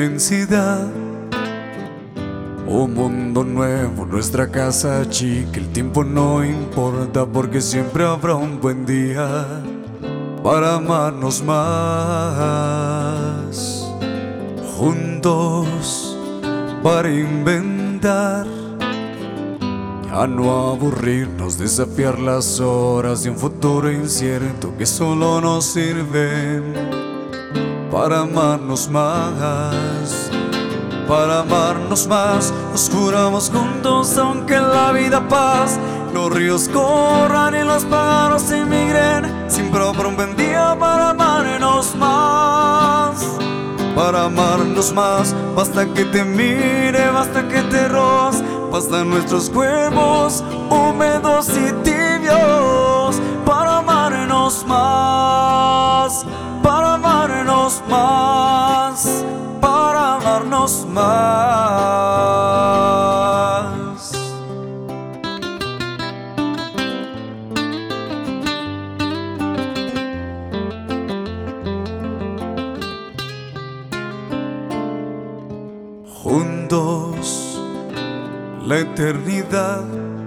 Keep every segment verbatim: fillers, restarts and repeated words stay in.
inmensidad. Un mundo nuevo, nuestra casa chica. El tiempo no importa porque siempre habrá un buen día para amarnos más. Juntos para inventar, a no aburrirnos, desafiar las horas de un futuro incierto que solo nos sirven para amarnos más. Para amarnos más, nos juramos juntos aunque en la vida paz los ríos corran y los pájaros emigren. Siempre habrá un buen día para amarnos más. Para amarnos más, basta que te mire, basta que te roce, bastan nuestros cuerpos húmedos y tibios. Para amarnos más, para amarnos más, para amarnos más. Juntos la eternidad,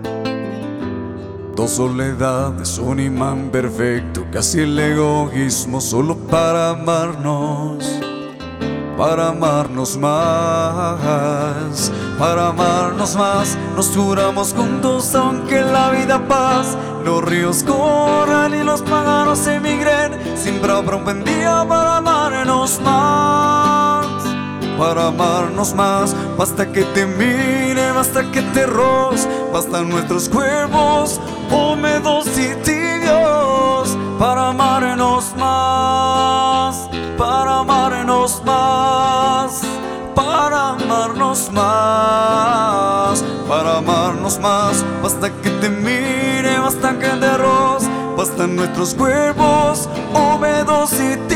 dos soledades, un imán perfecto, casi el egoísmo, solo para amarnos, para amarnos más, para amarnos más. Nos juramos juntos aunque en la vida paz los ríos corran y los pájaros emigren. Siempre habrá un buen día para amarnos más. Para amarnos más, basta que te mire, basta que te roce, bastan nuestros cuerpos húmedos y tibios. Para amarnos más, para amarnos más, para amarnos más, para amarnos más, basta que te mire, basta que te roce, bastan nuestros cuerpos húmedos y tibios.